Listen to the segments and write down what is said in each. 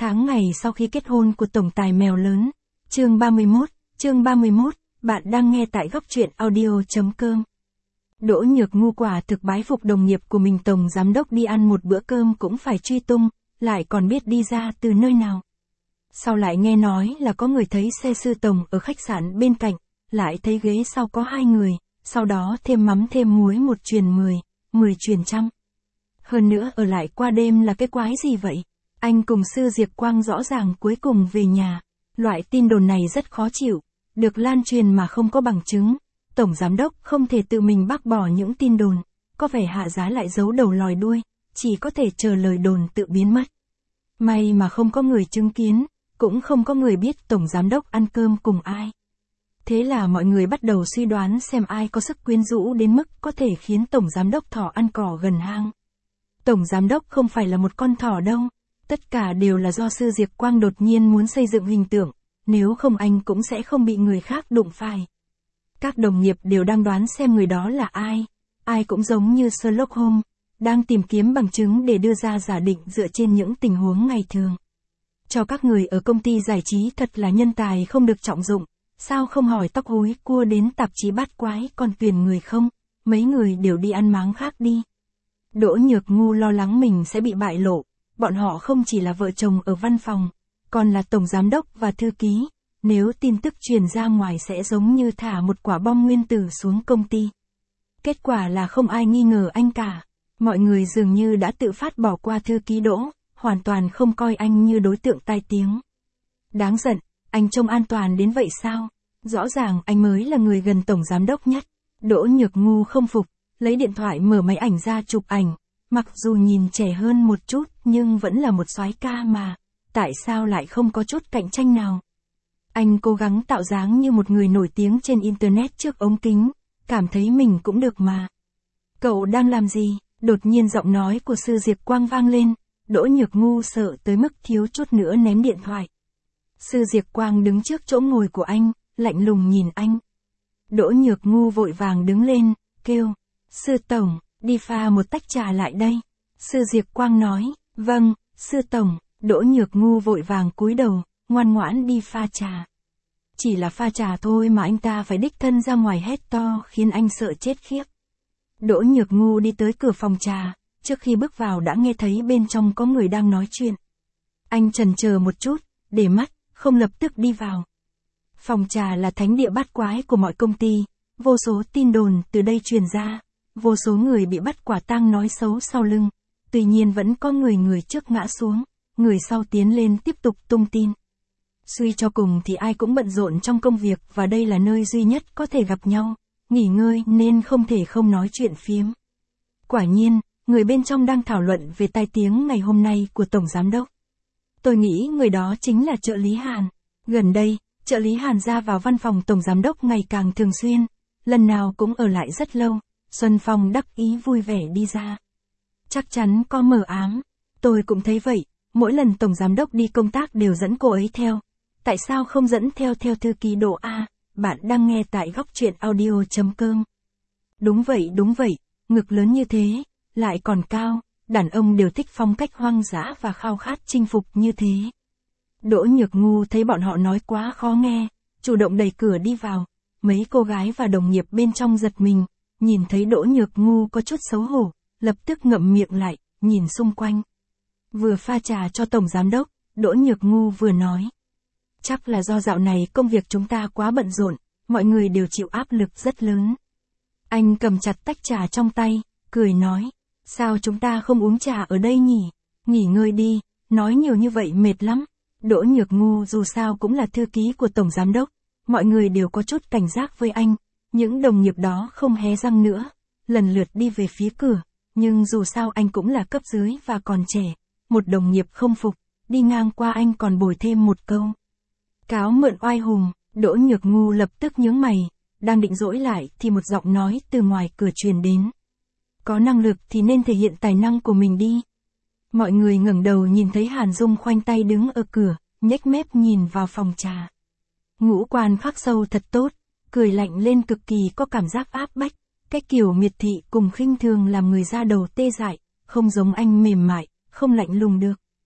tháng ngày sau khi kết hôn của tổng tài mèo lớn. Chương 31, bạn đang nghe tại góc truyện audio.com. Đỗ Nhược Ngu quả thực bái phục đồng nghiệp của mình, tổng giám đốc đi ăn một bữa cơm cũng phải truy tung, lại còn biết đi ra từ nơi nào. Sau lại nghe nói là có người thấy xe sư tổng ở khách sạn bên cạnh, lại thấy ghế sau có 2 người, sau đó thêm mắm thêm muối 1 truyền 10, 10 truyền trăm. Hơn nữa ở lại qua đêm là cái quái gì vậy? Anh cùng sư Diệp Quang rõ ràng cuối cùng về nhà. Loại tin đồn này rất khó chịu, được lan truyền mà không có bằng chứng. Tổng giám đốc không thể tự mình bác bỏ những tin đồn, có vẻ Hạ Giá lại giấu đầu lòi đuôi, chỉ có thể chờ lời đồn tự biến mất. May mà không có người chứng kiến, cũng không có người biết tổng giám đốc ăn cơm cùng ai. Thế là mọi người bắt đầu suy đoán xem ai có sức quyến rũ đến mức có thể khiến tổng giám đốc thỏ ăn cỏ gần hang. Tổng giám đốc không phải là một con thỏ đâu, tất cả đều là do sư Diệp Quang đột nhiên muốn xây dựng hình tượng, nếu không anh cũng sẽ không bị người khác đụng phải. Các đồng nghiệp đều đang đoán xem người đó là ai cũng giống như Sherlock Holmes, đang tìm kiếm bằng chứng để đưa ra giả định dựa trên những tình huống ngày thường. Cho các người ở công ty giải trí thật là nhân tài không được trọng dụng, sao không hỏi tóc hối cua đến tạp chí bát quái còn tuyển người không, mấy người đều đi ăn máng khác đi. Đỗ Nhược Ngu lo lắng mình sẽ bị bại lộ, bọn họ không chỉ là vợ chồng ở văn phòng, còn là tổng giám đốc và thư ký, nếu tin tức truyền ra ngoài sẽ giống như thả một quả bom nguyên tử xuống công ty. Kết quả là không ai nghi ngờ anh cả, mọi người dường như đã tự phát bỏ qua thư ký Đỗ, hoàn toàn không coi anh như đối tượng tai tiếng. Đáng giận, anh trông an toàn đến vậy sao? Rõ ràng anh mới là người gần tổng giám đốc nhất. Đỗ Nhược Ngu không phục, lấy điện thoại mở máy ảnh ra chụp ảnh, mặc dù nhìn trẻ hơn một chút nhưng vẫn là một soái ca mà, tại sao lại không có chút cạnh tranh nào? Anh cố gắng tạo dáng như một người nổi tiếng trên internet trước ống kính, cảm thấy mình cũng được mà. Cậu đang làm gì? Đột nhiên giọng nói của sư Diệp Quang vang lên, Đỗ Nhược Ngu sợ tới mức thiếu chút nữa ném điện thoại. Sư Diệp Quang đứng trước chỗ ngồi của anh, lạnh lùng nhìn anh. Đỗ Nhược Ngu vội vàng đứng lên, kêu, sư tổng, đi pha một tách trà lại đây. Sư Diệp Quang nói, vâng, sư tổng. Đỗ Nhược Ngu vội vàng cúi đầu, ngoan ngoãn đi pha trà. Chỉ là pha trà thôi mà anh ta phải đích thân ra ngoài hét to khiến anh sợ chết khiếp. Đỗ Nhược Ngu đi tới cửa phòng trà, trước khi bước vào đã nghe thấy bên trong có người đang nói chuyện. Anh chần chờ một chút, để mắt, không lập tức đi vào. Phòng trà là thánh địa bát quái của mọi công ty, vô số tin đồn từ đây truyền ra, vô số người bị bắt quả tang nói xấu sau lưng, tuy nhiên vẫn có người trước ngã xuống, người sau tiến lên tiếp tục tung tin. Suy cho cùng thì ai cũng bận rộn trong công việc và đây là nơi duy nhất có thể gặp nhau, nghỉ ngơi nên không thể không nói chuyện phiếm. Quả nhiên, người bên trong đang thảo luận về tai tiếng ngày hôm nay của tổng giám đốc. Tôi nghĩ người đó chính là trợ lý Hàn. Gần đây, trợ lý Hàn ra vào văn phòng tổng giám đốc ngày càng thường xuyên, lần nào cũng ở lại rất lâu. Xuân Phong đắc ý vui vẻ đi ra. Chắc chắn có mờ ám. Tôi cũng thấy vậy, mỗi lần tổng giám đốc đi công tác đều dẫn cô ấy theo. Tại sao không dẫn theo thư ký Đỗ a? Bạn đang nghe tại góc truyện audio.com. Đúng vậy, ngực lớn như thế, lại còn cao, đàn ông đều thích phong cách hoang dã và khao khát chinh phục như thế. Đỗ Nhược Ngu thấy bọn họ nói quá khó nghe, chủ động đẩy cửa đi vào. Mấy cô gái và đồng nghiệp bên trong giật mình, nhìn thấy Đỗ Nhược Ngu có chút xấu hổ, lập tức ngậm miệng lại, nhìn xung quanh. Vừa pha trà cho tổng giám đốc, Đỗ Nhược Ngu vừa nói. Chắc là do dạo này công việc chúng ta quá bận rộn, mọi người đều chịu áp lực rất lớn. Anh cầm chặt tách trà trong tay, cười nói, sao chúng ta không uống trà ở đây nhỉ? Nghỉ ngơi đi, nói nhiều như vậy mệt lắm. Đỗ Nhược Ngu dù sao cũng là thư ký của tổng giám đốc, mọi người đều có chút cảnh giác với anh, những đồng nghiệp đó không hé răng nữa, lần lượt đi về phía cửa, nhưng dù sao anh cũng là cấp dưới và còn trẻ, một đồng nghiệp không phục, đi ngang qua anh còn bồi thêm một câu. Cáo mượn oai hùng. Đỗ Nhược Ngu lập tức nhướng mày, đang định dỗi lại thì một giọng nói từ ngoài cửa truyền đến. Có năng lực thì nên thể hiện tài năng của mình đi. Mọi người ngẩng đầu nhìn thấy Hàn Dung khoanh tay đứng ở cửa, nhếch mép nhìn vào phòng trà. Ngũ quan khắc sâu thật tốt, cười lạnh lên cực kỳ có cảm giác áp bách, cái kiểu miệt thị cùng khinh thường làm người da đầu tê dại, không giống anh mềm mại, không lạnh lùng được.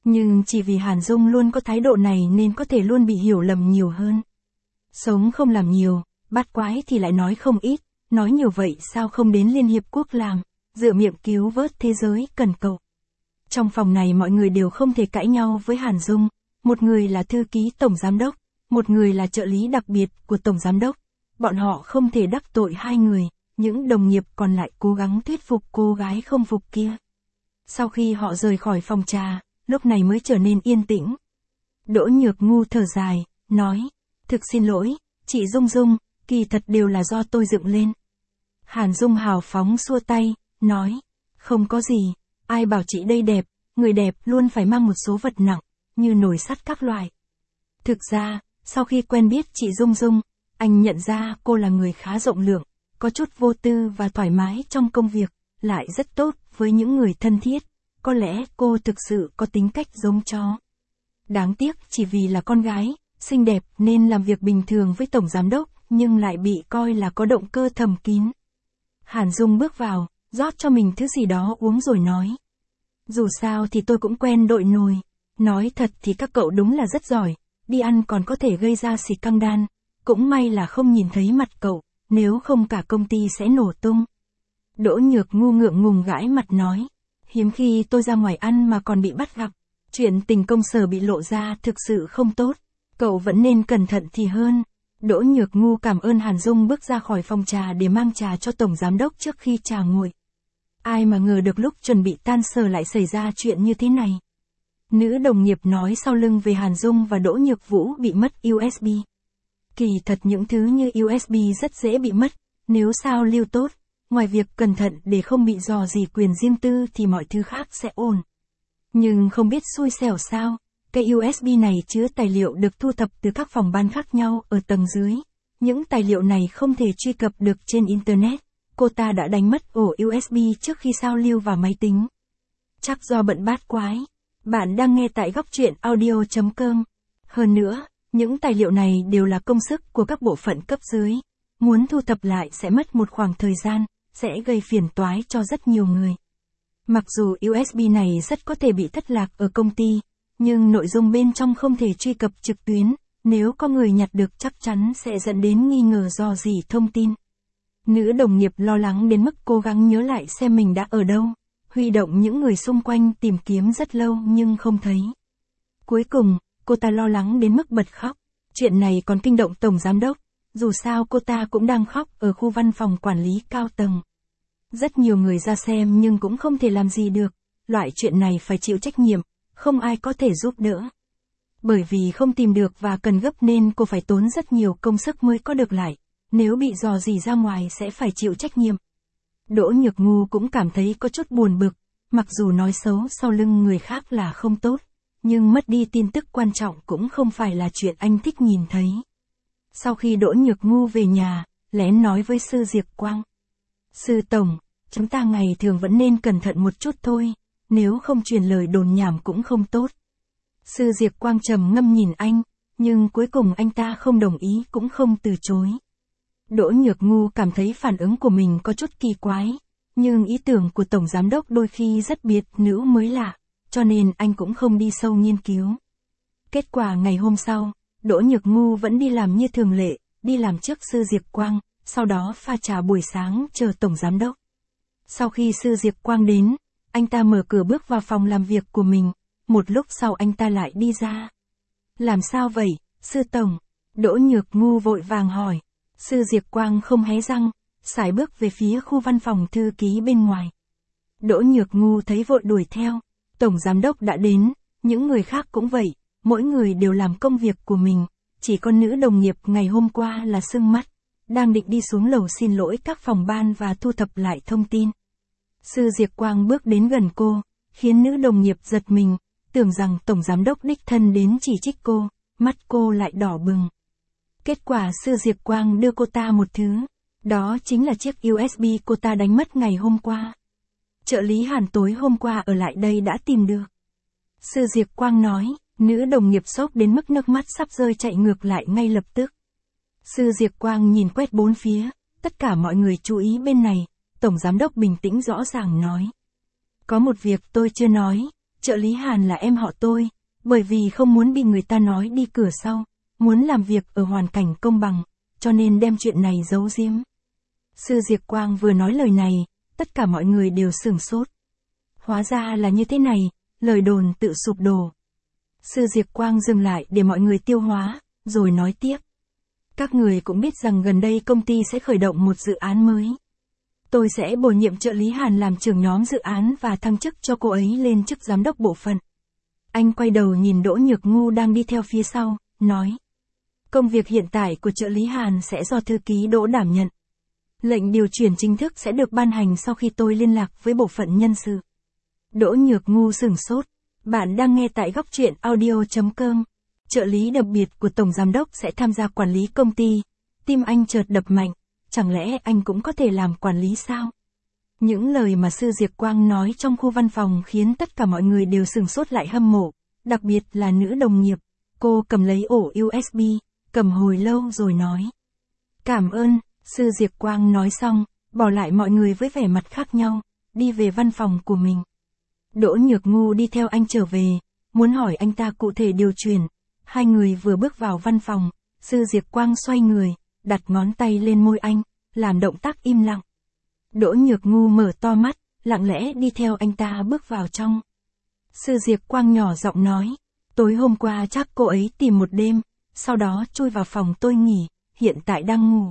Nhưng chỉ vì Hàn Dung luôn có thái độ này nên có thể luôn bị hiểu lầm nhiều hơn. Sống không làm nhiều, bát quái thì lại nói không ít, nói nhiều vậy sao không đến Liên Hiệp Quốc làm, dựa miệng cứu vớt thế giới cần cậu. Trong phòng này mọi người đều không thể cãi nhau với Hàn Dung, một người là thư ký tổng giám đốc, một người là trợ lý đặc biệt của tổng giám đốc, bọn họ không thể đắc tội hai người, những đồng nghiệp còn lại cố gắng thuyết phục cô gái không phục kia. Sau khi họ rời khỏi phòng trà, lúc này mới trở nên yên tĩnh. Đỗ Nhược Ngu thở dài, nói, thực xin lỗi, chị Dung Dung, kỳ thật đều là do tôi dựng lên. Hàn Dung hào phóng xua tay, nói, không có gì, ai bảo chị đây đẹp, người đẹp luôn phải mang một số vật nặng, như nồi sắt các loại. Thực ra, sau khi quen biết chị Dung Dung, anh nhận ra cô là người khá rộng lượng, có chút vô tư và thoải mái trong công việc, lại rất tốt với những người thân thiết, có lẽ cô thực sự có tính cách giống chó. Đáng tiếc chỉ vì là con gái, xinh đẹp nên làm việc bình thường với tổng giám đốc, nhưng lại bị coi là có động cơ thầm kín. Hàn Dung bước vào, rót cho mình thứ gì đó uống rồi nói. Dù sao thì tôi cũng quen đội nồi. Nói thật thì các cậu đúng là rất giỏi, đi ăn còn có thể gây ra xì căng đan. Cũng may là không nhìn thấy mặt cậu, nếu không cả công ty sẽ nổ tung. Đỗ Nhược Ngu ngượng ngùng gãi mặt nói. Hiếm khi tôi ra ngoài ăn mà còn bị bắt gặp. Chuyện tình công sở bị lộ ra thực sự không tốt. Cậu vẫn nên cẩn thận thì hơn. Đỗ Nhược Ngu cảm ơn Hàn Dung bước ra khỏi phòng trà để mang trà cho tổng giám đốc trước khi trà nguội. Ai mà ngờ được lúc chuẩn bị tan sở lại xảy ra chuyện như thế này. Nữ đồng nghiệp nói sau lưng về Hàn Dung và Đỗ Nhược Vũ bị mất USB. Kỳ thật những thứ như USB rất dễ bị mất, nếu sao lưu tốt, ngoài việc cẩn thận để không bị rò rỉ quyền riêng tư thì mọi thứ khác sẽ ổn. Nhưng không biết xui xẻo sao, cái USB này chứa tài liệu được thu thập từ các phòng ban khác nhau ở tầng dưới. Những tài liệu này không thể truy cập được trên Internet. Cô ta đã đánh mất ổ USB trước khi sao lưu vào máy tính. Chắc do bận bát quái. Bạn đang nghe tại góc truyện audio.com. Hơn nữa, những tài liệu này đều là công sức của các bộ phận cấp dưới. Muốn thu thập lại sẽ mất một khoảng thời gian, sẽ gây phiền toái cho rất nhiều người. Mặc dù USB này rất có thể bị thất lạc ở công ty, nhưng nội dung bên trong không thể truy cập trực tuyến, nếu có người nhặt được chắc chắn sẽ dẫn đến nghi ngờ rò rỉ thông tin. Nữ đồng nghiệp lo lắng đến mức cố gắng nhớ lại xem mình đã ở đâu, huy động những người xung quanh tìm kiếm rất lâu nhưng không thấy. Cuối cùng, cô ta lo lắng đến mức bật khóc. Chuyện này còn kinh động tổng giám đốc, dù sao cô ta cũng đang khóc ở khu văn phòng quản lý cao tầng. Rất nhiều người ra xem nhưng cũng không thể làm gì được, loại chuyện này phải chịu trách nhiệm, không ai có thể giúp đỡ. Bởi vì không tìm được và cần gấp nên cô phải tốn rất nhiều công sức mới có được lại, nếu bị rò rỉ ra ngoài sẽ phải chịu trách nhiệm. Đỗ Nhược Ngu cũng cảm thấy có chút buồn bực, mặc dù nói xấu sau lưng người khác là không tốt, nhưng mất đi tin tức quan trọng cũng không phải là chuyện anh thích nhìn thấy. Sau khi Đỗ Nhược Ngu về nhà, lén nói với sư Diệp Quang. Sư Tổng, chúng ta ngày thường vẫn nên cẩn thận một chút thôi, nếu không truyền lời đồn nhảm cũng không tốt. Sư Diệp Quang trầm ngâm nhìn anh, nhưng cuối cùng anh ta không đồng ý cũng không từ chối. Đỗ Nhược Ngu cảm thấy phản ứng của mình có chút kỳ quái, nhưng ý tưởng của Tổng Giám đốc đôi khi rất biệt nữ mới lạ, cho nên anh cũng không đi sâu nghiên cứu. Kết quả ngày hôm sau, Đỗ Nhược Ngu vẫn đi làm như thường lệ, đi làm trước sư Diệp Quang, sau đó pha trà buổi sáng chờ Tổng Giám đốc. Sau khi sư Diệp Quang đến, anh ta mở cửa bước vào phòng làm việc của mình, một lúc sau anh ta lại đi ra. Làm sao vậy, sư Tổng? Đỗ Nhược Ngu vội vàng hỏi. Sư Diệp Quang không hé răng, sải bước về phía khu văn phòng thư ký bên ngoài. Đỗ Nhược Ngu thấy vội đuổi theo, Tổng Giám đốc đã đến, những người khác cũng vậy, mỗi người đều làm công việc của mình, chỉ có nữ đồng nghiệp ngày hôm qua là sưng mắt, đang định đi xuống lầu xin lỗi các phòng ban và thu thập lại thông tin. Sư Diệp Quang bước đến gần cô, khiến nữ đồng nghiệp giật mình, tưởng rằng Tổng Giám đốc đích thân đến chỉ trích cô, mắt cô lại đỏ bừng. Kết quả sư Diệp Quang đưa cô ta một thứ, đó chính là chiếc USB cô ta đánh mất ngày hôm qua. Trợ lý Hàn tối hôm qua ở lại đây đã tìm được. Sư Diệp Quang nói, nữ đồng nghiệp sốc đến mức nước mắt sắp rơi chạy ngược lại ngay lập tức. Sư Diệp Quang nhìn quét bốn phía, tất cả mọi người chú ý bên này, Tổng Giám đốc bình tĩnh rõ ràng nói. Có một việc tôi chưa nói, trợ lý Hàn là em họ tôi, bởi vì không muốn bị người ta nói đi cửa sau, muốn làm việc ở hoàn cảnh công bằng, cho nên đem chuyện này giấu giếm. Sư Diệp Quang vừa nói lời này, tất cả mọi người đều sửng sốt. Hóa ra là như thế này, lời đồn tự sụp đổ. Sư Diệp Quang dừng lại để mọi người tiêu hóa, rồi nói tiếp. Các người cũng biết rằng gần đây công ty sẽ khởi động một dự án mới. Tôi sẽ bổ nhiệm trợ lý Hàn làm trưởng nhóm dự án và thăng chức cho cô ấy lên chức giám đốc bộ phận. Anh quay đầu nhìn Đỗ Nhược Ngu đang đi theo phía sau, nói. Công việc hiện tại của trợ lý Hàn sẽ do thư ký Đỗ đảm nhận. Lệnh điều chuyển chính thức sẽ được ban hành sau khi tôi liên lạc với bộ phận nhân sự. Đỗ Nhược Ngu sửng sốt. Bạn đang nghe tại góc truyện audio.com. Trợ lý đặc biệt của Tổng Giám đốc sẽ tham gia quản lý công ty. Tim anh chợt đập mạnh. Chẳng lẽ anh cũng có thể làm quản lý sao? Những lời mà sư Diệp Quang nói trong khu văn phòng khiến tất cả mọi người đều sửng sốt lại hâm mộ. Đặc biệt là nữ đồng nghiệp. Cô cầm lấy ổ USB, cầm hồi lâu rồi nói. Cảm ơn, sư Diệp Quang nói xong, bỏ lại mọi người với vẻ mặt khác nhau, đi về văn phòng của mình. Đỗ Nhược Ngu đi theo anh trở về, muốn hỏi anh ta cụ thể điều chuyển. Hai người vừa bước vào văn phòng, sư Diệp Quang xoay người, đặt ngón tay lên môi anh, làm động tác im lặng. Đỗ Nhược Ngu mở to mắt, lặng lẽ đi theo anh ta bước vào trong. Sư Diệp Quang nhỏ giọng nói, tối hôm qua chắc cô ấy tìm một đêm, sau đó chui vào phòng tôi nghỉ, hiện tại đang ngủ.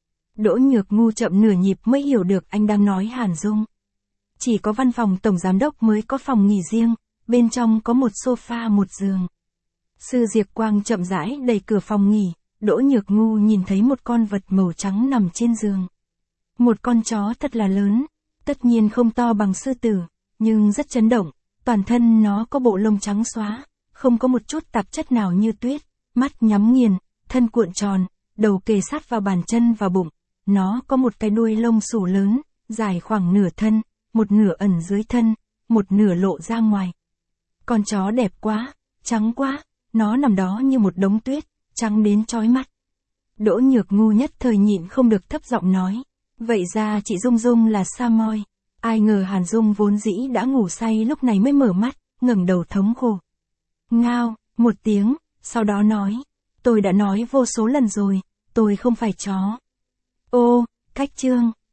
Đỗ Nhược Ngu chậm nửa nhịp mới hiểu được anh đang nói Hàn Dung. Chỉ có văn phòng tổng giám đốc mới có phòng nghỉ riêng, bên trong có một sofa một giường. Sư Diệp Quang chậm rãi đẩy cửa phòng nghỉ, Đỗ Nhược Ngu nhìn thấy một con vật màu trắng nằm trên giường. Một con chó thật là lớn, tất nhiên không to bằng sư tử, nhưng rất chấn động, toàn thân nó có bộ lông trắng xóa, không có một chút tạp chất nào như tuyết, mắt nhắm nghiền, thân cuộn tròn, đầu kề sát vào bàn chân và bụng. Nó có một cái đuôi lông xù lớn, dài khoảng nửa thân, một nửa ẩn dưới thân, một nửa lộ ra ngoài. Con chó đẹp quá, trắng quá, nó nằm đó như một đống tuyết, trắng đến chói mắt. Đỗ Nhược Ngu nhất thời nhịn không được thấp giọng nói. Vậy ra chị Dung Dung là Samoy. Ai ngờ Hàn Dung vốn dĩ đã ngủ say lúc này mới mở mắt, ngẩng đầu thống khổ. Ngao, một tiếng, sau đó nói. Tôi đã nói vô số lần rồi, tôi không phải chó. Ô, cách chương.